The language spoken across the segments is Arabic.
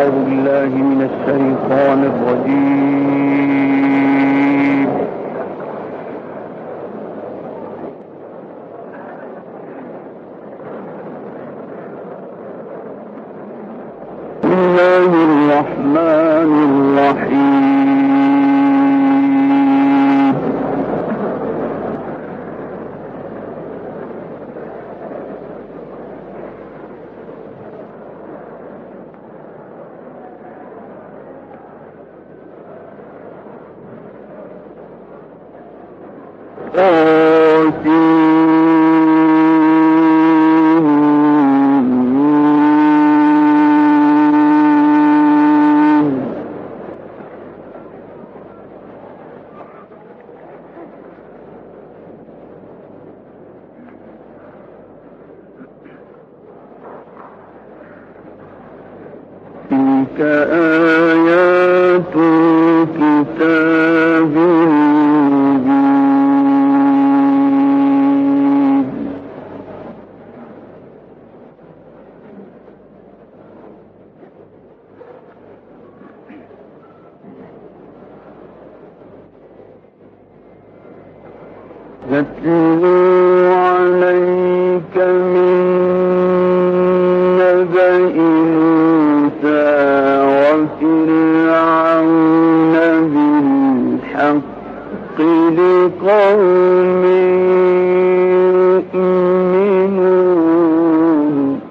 أعوذ بالله من الشيطان الرجيم. بسم الله الرحمن الرحيم. تلك آيات الكتاب المبين. نتلو عليك من نبأ موسى وفرعون بالحق لقوم يؤمنون.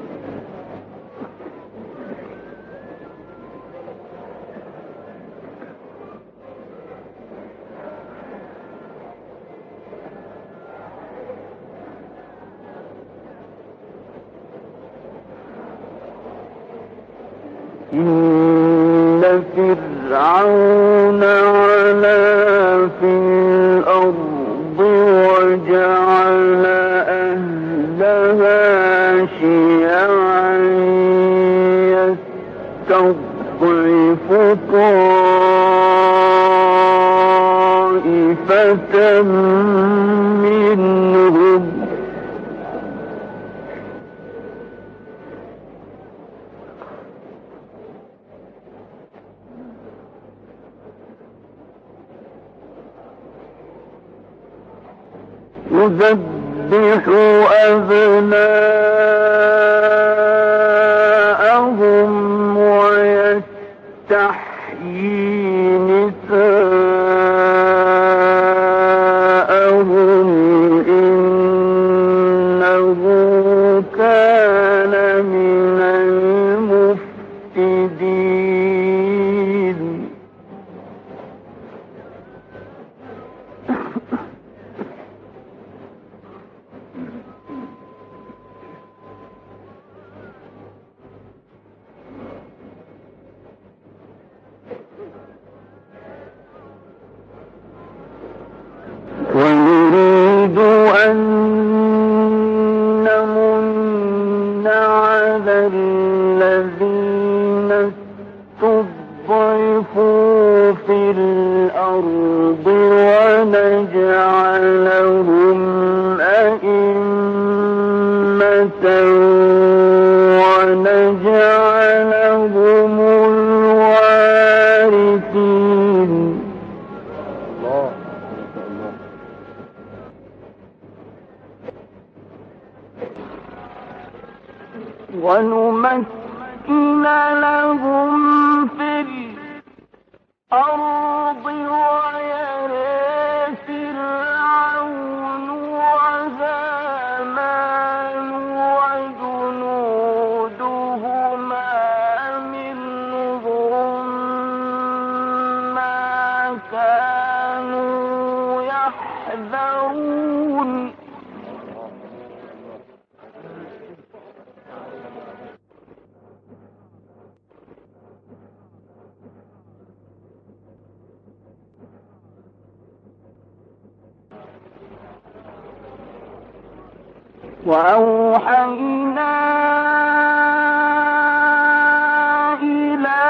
إن فرعون علا في الأرض وجعل أهلها شيعا يستضعف طائفة منهم يذبح أبناءهم ويستحيي نساءهم إنه كان من المفسدين. ونريد أن نمن على الذين استضعفوا في الأرض ونجعلهم أئمة ونجعلهم الوارثين. ونمكن لهم في الأرض ويرث فرعون وهامان وجنودهما منهم ما كانوا يحذرون. وأوحينا إلى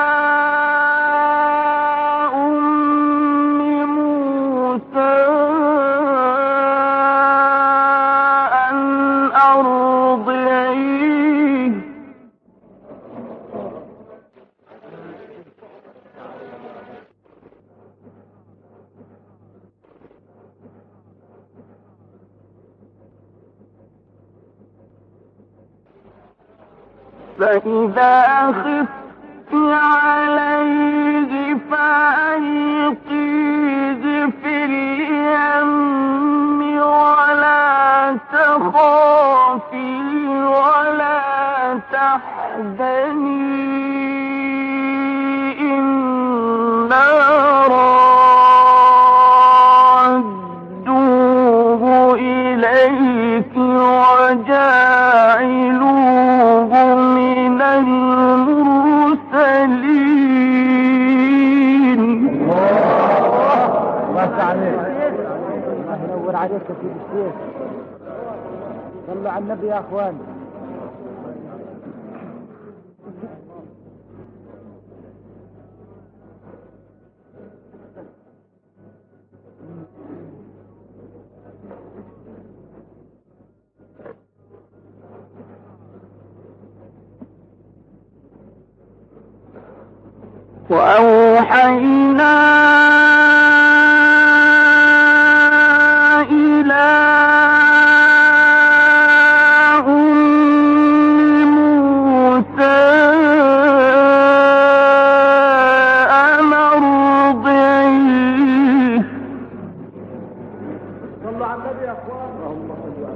أم موسى أن أرضعيه فإذا خفت عليه فألقيه في اليم ولا تخافي ولا تحزني إنا رادوه إليك وجاعلوه من المرسلين. الله عليك، الله ينور عليك يا سيدي الشيخ. صلوا على النبي يا اخوان. وأوحينا إلى أم موسى أن أرضعيه. صلوا على النبي يا اخوان. اللهم صل على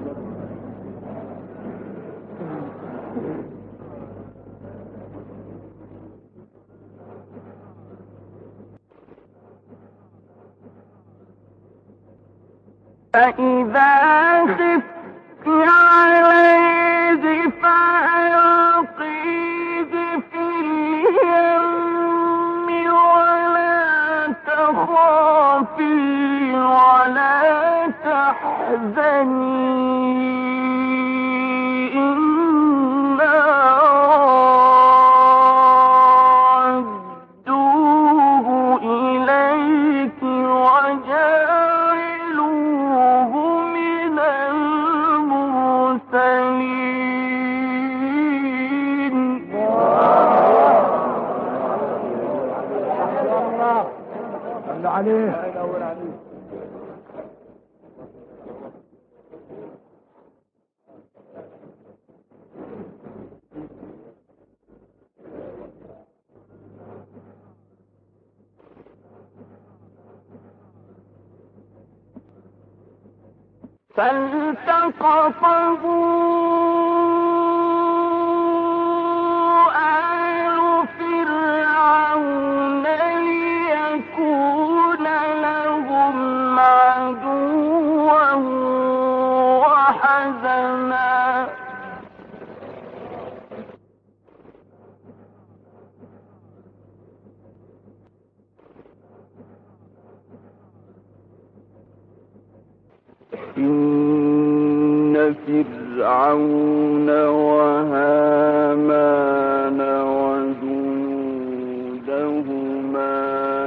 فإذا خفت عليه فألقيه في اليم ولا تخافي ولا تحزني إنا رادوه إليك وجاعلوه من المرسلين. الله. صلوا عليه. ينور عليك. فالتقطه آل فرعون ليكون لهم عدوا وحزنا. إن فرعون وهامان وجنودهما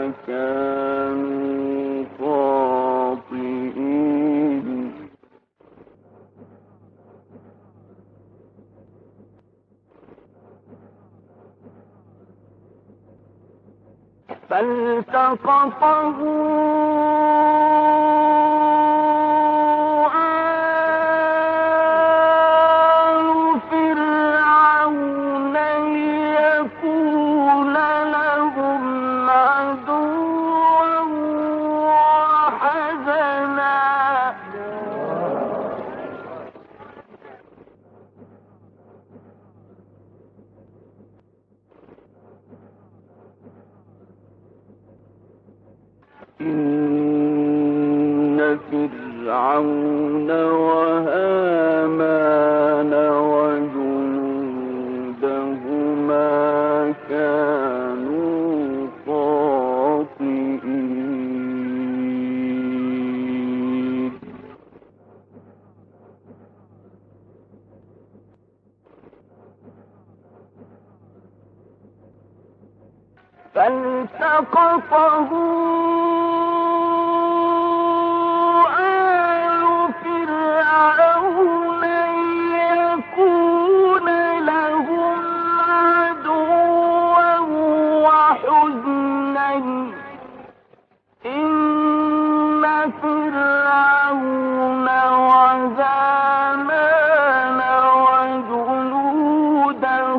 كانوا خاطئين. فالتقطه إن فرعون وهامان وجنودهما كانوا خاطئين. فالتقطه فرعون وهامان وجنودهما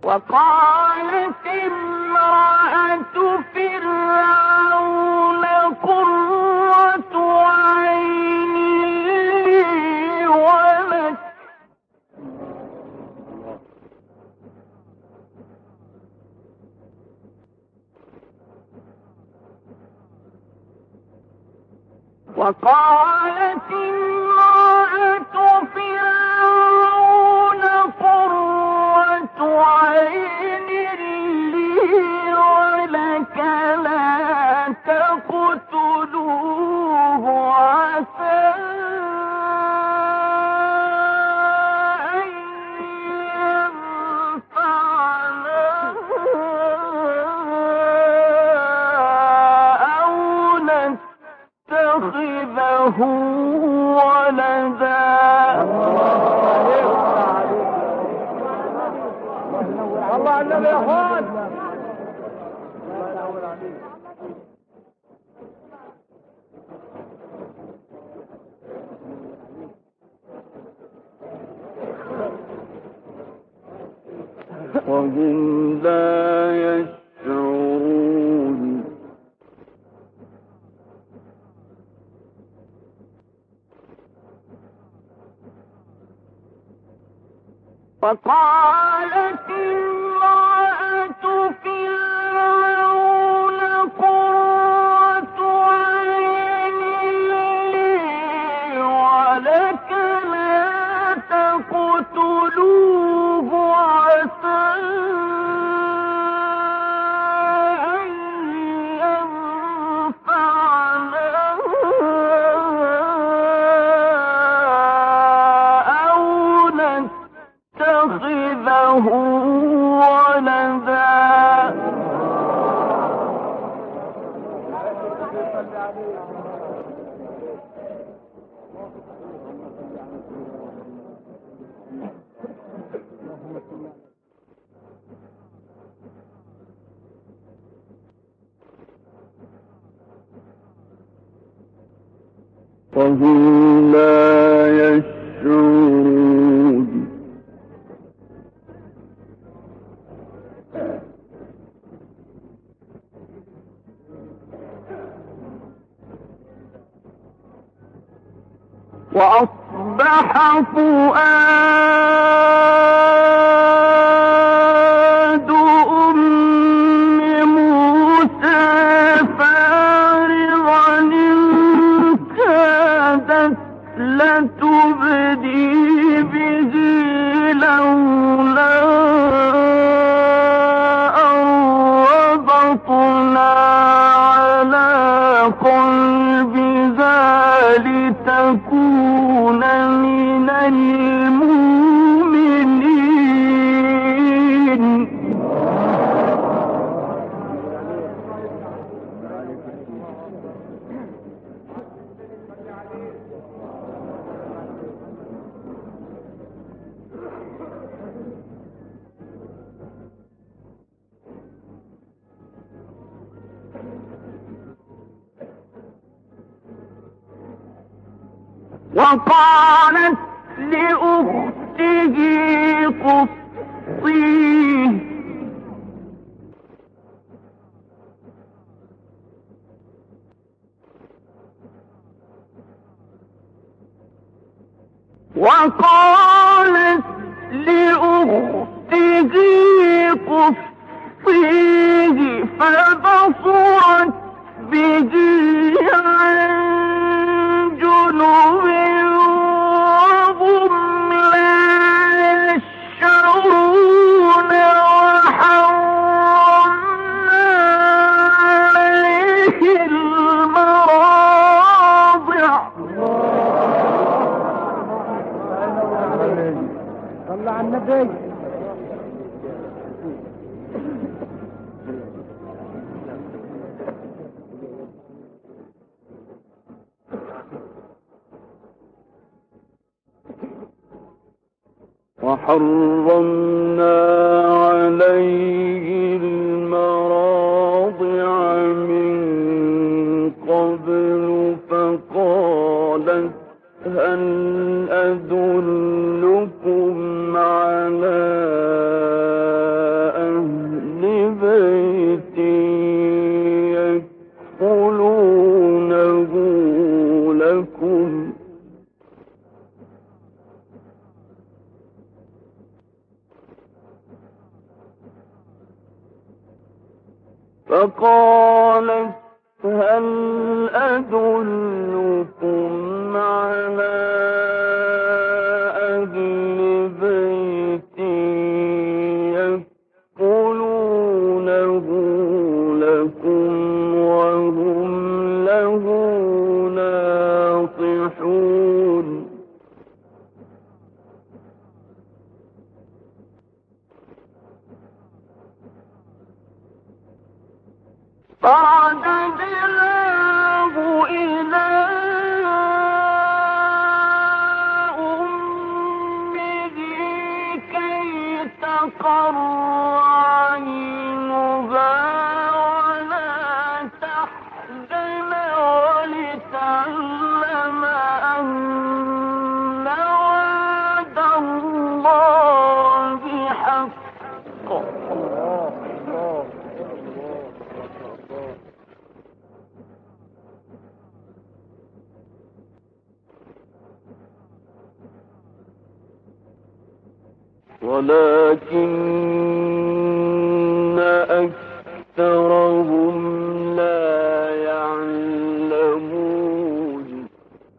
وقالت امرأة فرعون قرة عين لي ولك وقالت امرأة فرعون قرة عين لي ولك لا تقتلوه عسى أن ينفعنا أو نتخذه ولدا. الله علم يا اخوان. وهم لا يشعرون. وقالت امرأة فرعون قرة عين لي ولك لا تقتلوه عسى أن ينفعنا أو نتخذه ولدا. وهم لا يشعرون. وأصبح فؤاد أم موسى فارغا إن كادت لتبدي به لولا أن ربطنا على قلبها لتكون من المؤمنين. وقالت لأخته قصيه وقالت لأخته قصيه فبصرت به عن جنوب وهم لا يشعرون. وحرمنا عليه المراضع. صلى على النبي. وحرمنا عليه المراضع من قبل فقالت هل أدلكم على ينقلونه لكم فقالت هل أدلكم على أهل بيت يكفلونه لكم وهم له ناصحون فرددناه إلى أمه كي تقر عينها ولا تحزن ولتعلم أن وعد الله حق ولكن أكثرهم لا يعلمون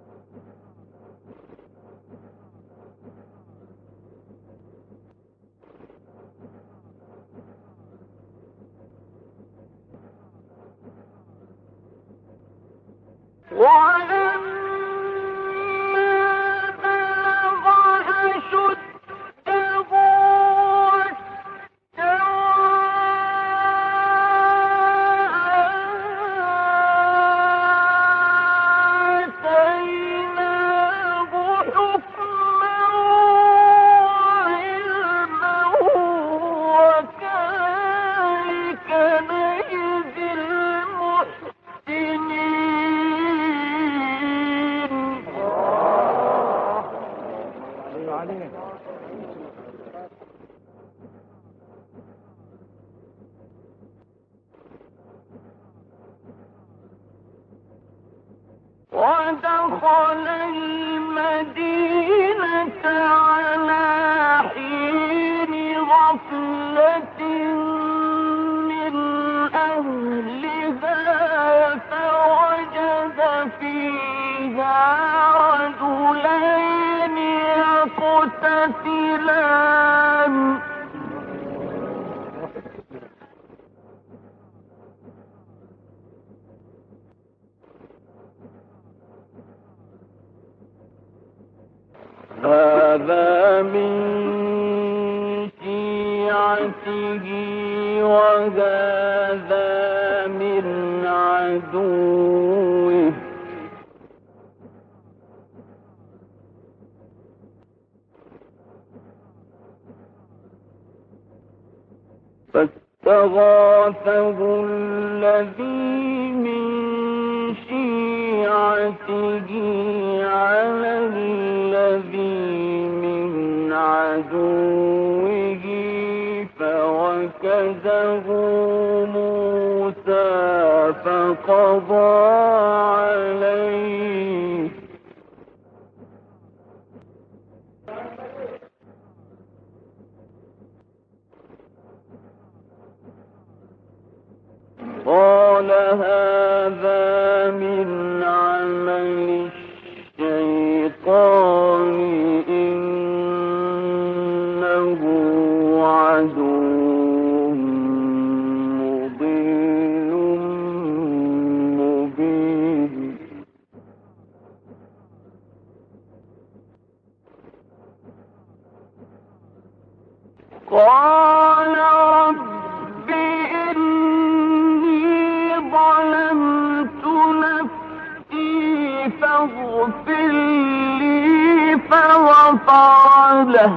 ودخل المدينة على حين غفلة من أهلها فوجد فيها رجلين يقتتلان هذا من شيعته وهذا من عدوه فاستغاثه الذي من شيعته على الذي من عدوه فوكزه موسى فقضى عليه قال هذا من عمل الشيطان إنه عدو مضل مبين قال رب إني ظلمت نفسي فاغفر لي فغفر له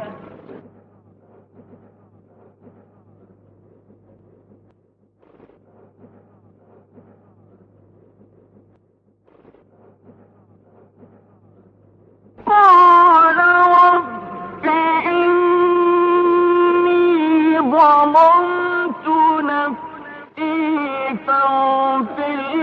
قال رب إني ظلمت نفسي فاغفر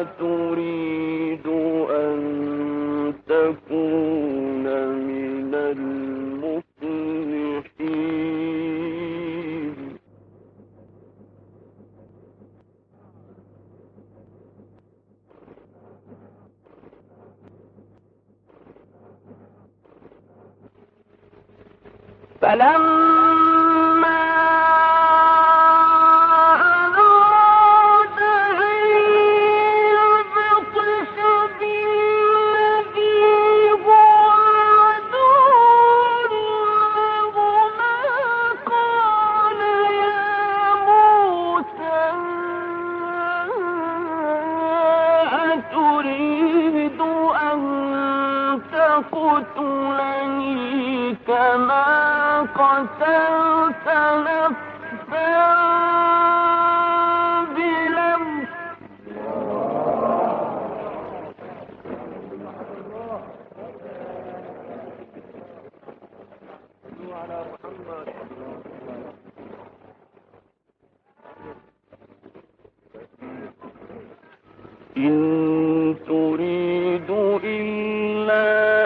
تريد أن تكون من المفلحين فلما أراد أن يبطش بالذي هو عدو لهما قال يا موسى أتريد أن تقتلني كما قتلت نفسا بلمس إن تريد إلا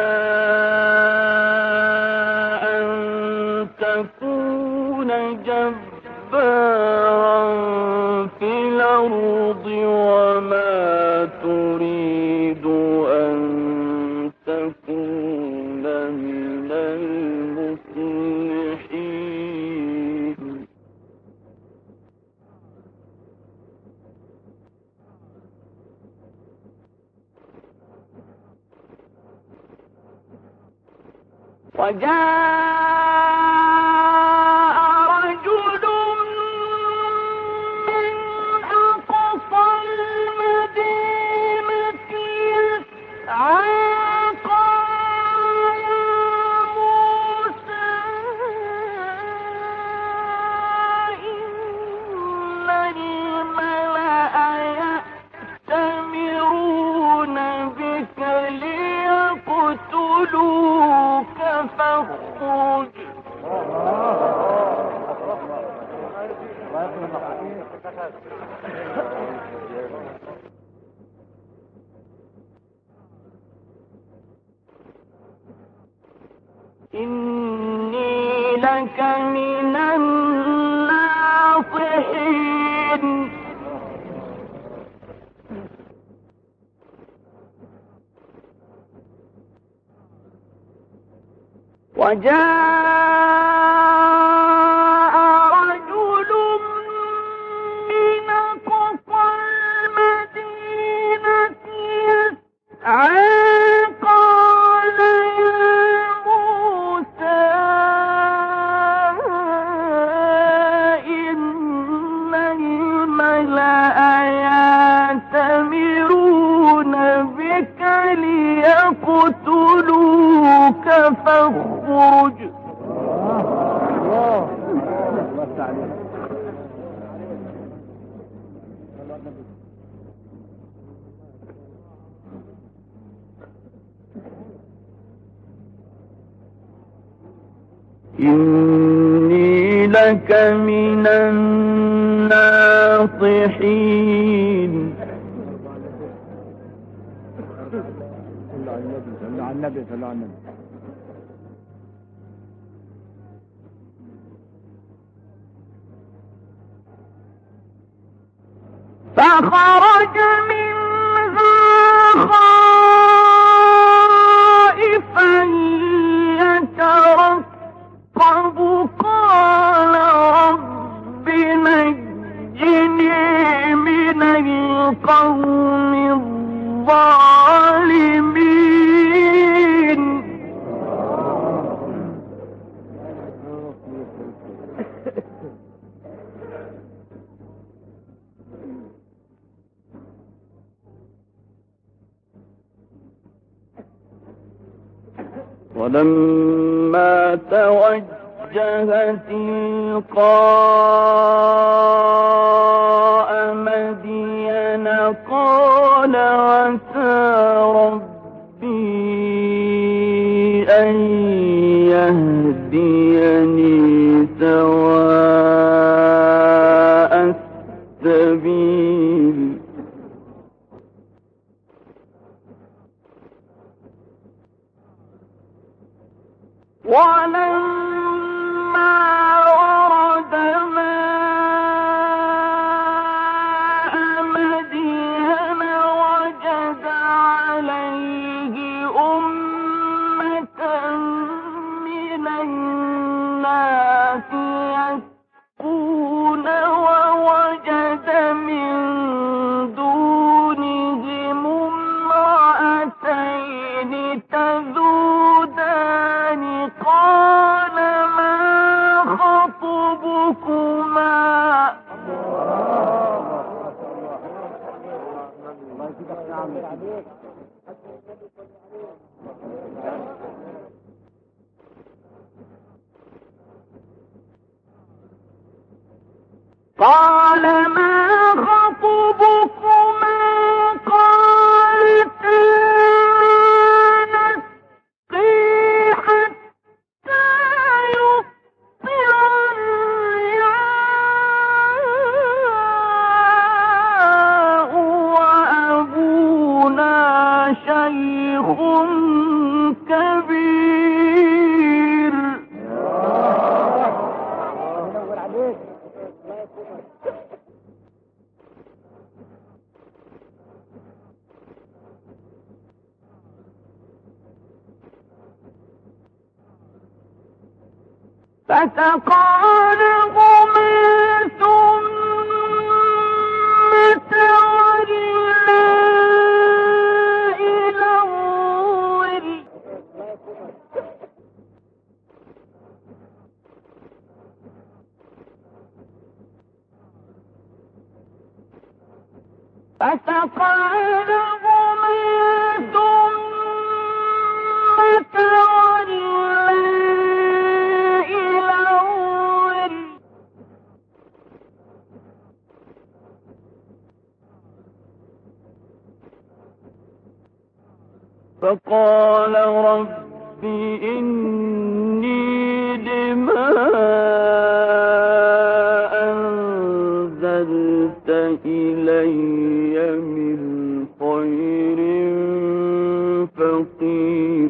أن تكون جبارا في الأرض وما تريد أن تكون من المصلحين وجاء رجل من أقصى المدينة يسعى قال يا موسى إن الملأ يأتمرون بك ليقتلوك فاخرج إني لك من الناصحين وجاء رجل من أقصى المدينة يسعى قال يا موسى إن الملأ يأتمرون بك ليقتلوك فاخرج إني لك من الناصحين صلى على النبي صلى على النبي. فخرج منها خائفا يترقب قال رب نجني من القوم الظالمين ولما توجه تلقاء مدين قال عسى ربي أن يهديني سواء السبيل ولما ورد ماء مدين وجد عليه أمة من الناس يسقون ووجد من دونهم امرأتين تذودان قال ما خطبكما قال ما خطبكما قالتا نسقي حتى يصدر الرعاء وأبونا شيخ كبير. فسقى لهما ثم تولى إلى الظل فسقى لهما ثم تولى فقال رب إني لما أنزلت إلي من خير فقير.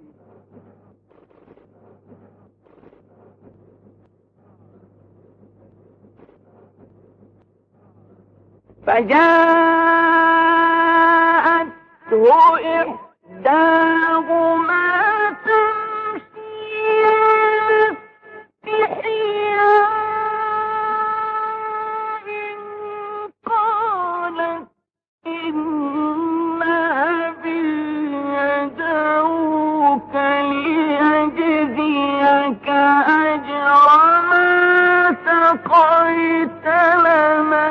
فجاءته إحداهما تمشي بحياء قالت إن أبي يدعوك ليجزيك أجر ما سقيت لنا.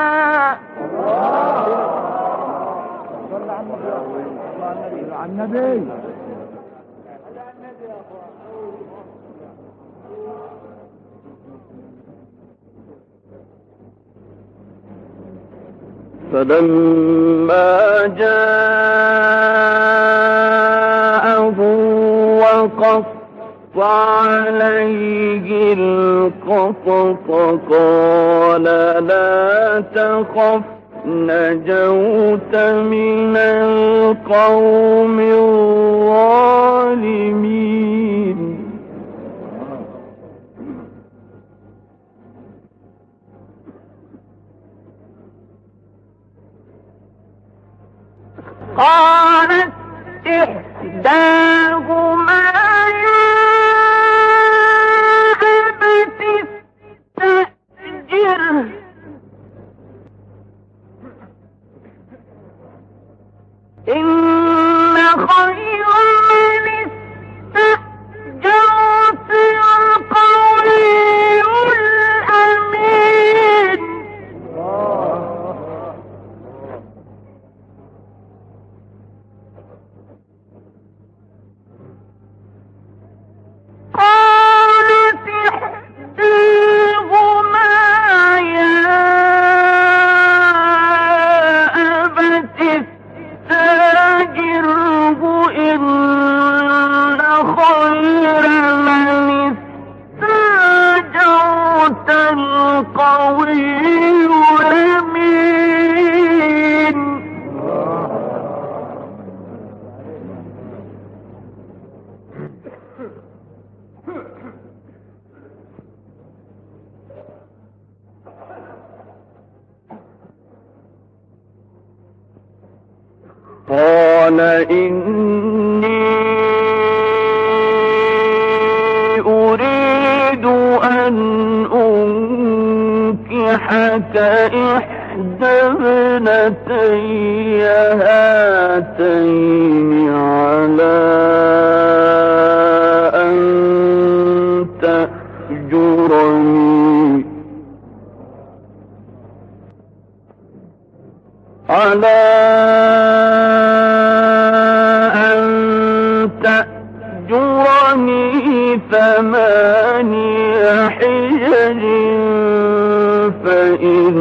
النبي فلما جاءه وقص عليه القصص قال لا تخف نجوت من القوم الظالمين. قالت إحداهما يا أبت استأجره إن خير من استأجرت القوي الأمين. قالت إحداهما يا أبت استأجره إن خير من استأجرت القوي الأمين. قال إني أريد أن أنكحك إحدى ابنتي هاتين على أن تأجرني ثماني حجج فإن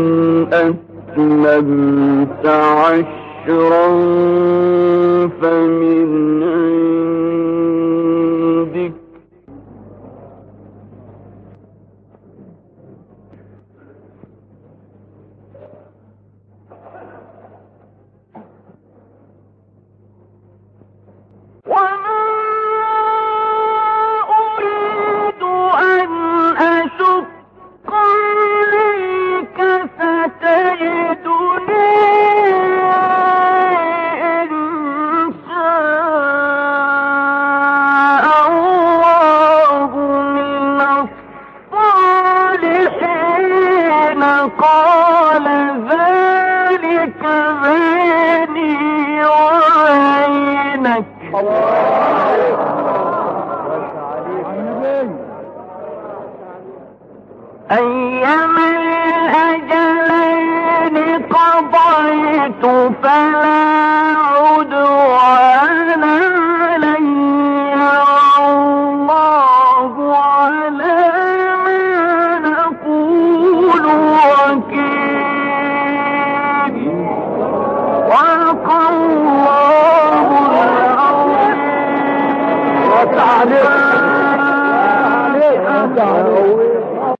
أتممت عشرا فمن عندك قال ذلك بيني وبينك أيما الأجلين قضيت فلا عدوان علي والله على ما نقول وكيل وقى الله العظيم